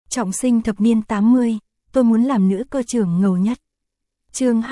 Trọng sinh thập niên 80, tôi muốn làm nữ cơ trưởng ngầu nhất. Chương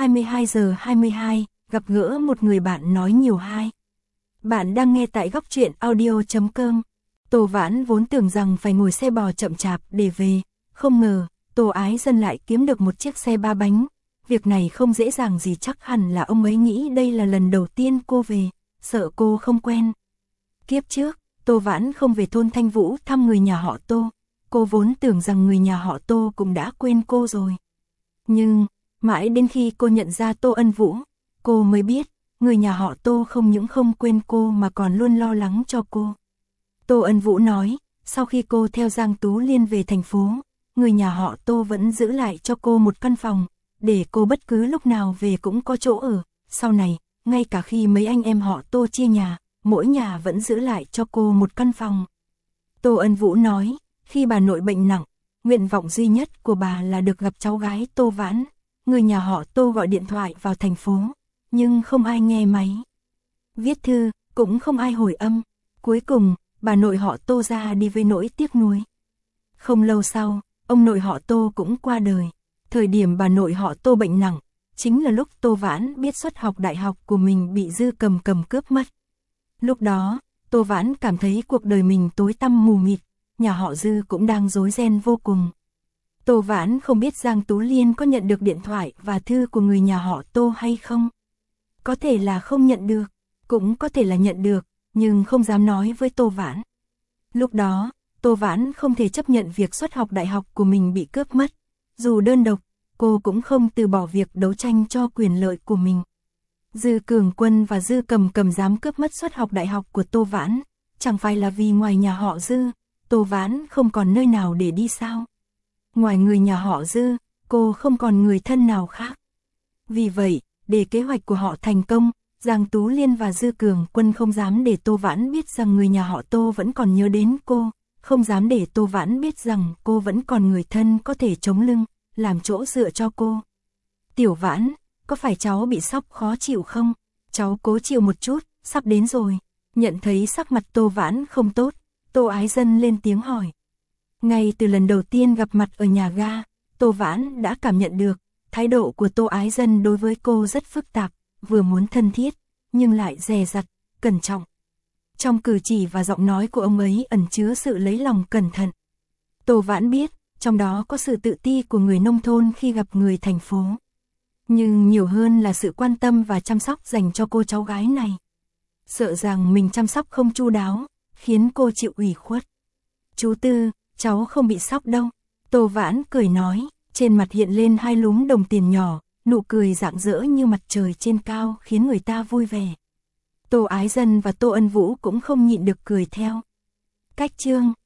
22:22, gặp gỡ một người bạn nói nhiều hai. Bạn đang nghe tại góc truyện audio.com. Tô Vãn vốn tưởng rằng phải ngồi xe bò chậm chạp để về, không ngờ, Tô Ái Dân lại kiếm được một chiếc xe 3 bánh. Việc này không dễ dàng gì, chắc hẳn là ông ấy nghĩ đây là lần đầu tiên cô về, sợ cô không quen. Kiếp trước, Tô Vãn không về thôn Thanh Vũ thăm người nhà họ Tô, cô vốn tưởng rằng người nhà họ Tô cũng đã quên cô rồi. Nhưng, mãi đến khi cô nhận ra Tô Ân Vũ, cô mới biết, người nhà họ Tô không những không quên cô mà còn luôn lo lắng cho cô. Tô Ân Vũ nói, sau khi cô theo Giang Tú Liên về thành phố, người nhà họ Tô vẫn giữ lại cho cô một căn phòng, để cô bất cứ lúc nào về cũng có chỗ ở. Sau này, ngay cả khi mấy anh em họ Tô chia nhà, mỗi nhà vẫn giữ lại cho cô một căn phòng. Tô Ân Vũ nói, khi bà nội bệnh nặng, nguyện vọng duy nhất của bà là được gặp cháu gái Tô Vãn. Người nhà họ Tô gọi điện thoại vào thành phố, nhưng không ai nghe máy. Viết thư, cũng không ai hồi âm. Cuối cùng, bà nội họ Tô ra đi với nỗi tiếc nuối. Không lâu sau, ông nội họ Tô cũng qua đời. Thời điểm bà nội họ Tô bệnh nặng, chính là lúc Tô Vãn biết suất học đại học của mình bị Dư Cầm Cầm cướp mất. Lúc đó, Tô Vãn cảm thấy cuộc đời mình tối tăm mù mịt, nhà họ Dư cũng đang rối ren vô cùng. Tô Vãn không biết Giang Tú Liên có nhận được điện thoại và thư của người nhà họ Tô hay không. Có thể là không nhận được, cũng có thể là nhận được, nhưng không dám nói với Tô Vãn. Lúc đó, Tô Vãn không thể chấp nhận việc suất học đại học của mình bị cướp mất. Dù đơn độc, cô cũng không từ bỏ việc đấu tranh cho quyền lợi của mình. Dư Cường Quân và Dư Cầm Cầm dám cướp mất suất học đại học của Tô Vãn, chẳng phải là vì ngoài nhà họ Dư, Tô Vãn không còn nơi nào để đi sao? Ngoài người nhà họ Dư, cô không còn người thân nào khác. Vì vậy, để kế hoạch của họ thành công, Giang Tú Liên và Dư Cường Quân không dám để Tô Vãn biết rằng người nhà họ Tô vẫn còn nhớ đến cô, không dám để Tô Vãn biết rằng cô vẫn còn người thân có thể chống lưng, làm chỗ dựa cho cô. Tiểu Vãn, có phải cháu bị sốc khó chịu không? Cháu cố chịu một chút, sắp đến rồi. Nhận thấy sắc mặt Tô Vãn không tốt, Tô Ái Dân lên tiếng hỏi. Ngay từ lần đầu tiên gặp mặt ở nhà ga, Tô Vãn đã cảm nhận được, thái độ của Tô Ái Dân đối với cô rất phức tạp, vừa muốn thân thiết, nhưng lại dè dặt, cẩn trọng. Trong cử chỉ và giọng nói của ông ấy ẩn chứa sự lấy lòng cẩn thận. Tô Vãn biết, trong đó có sự tự ti của người nông thôn khi gặp người thành phố. Nhưng nhiều hơn là sự quan tâm và chăm sóc dành cho cô cháu gái này. Sợ rằng mình chăm sóc không chu đáo, khiến cô chịu ủy khuất. Chú Tư, cháu không bị sốc đâu. Tô Vãn cười nói, trên mặt hiện lên hai lúm đồng tiền nhỏ, nụ cười rạng rỡ như mặt trời trên cao khiến người ta vui vẻ. Tô Ái Dân và Tô Ân Vũ cũng không nhịn được cười theo. Cách chương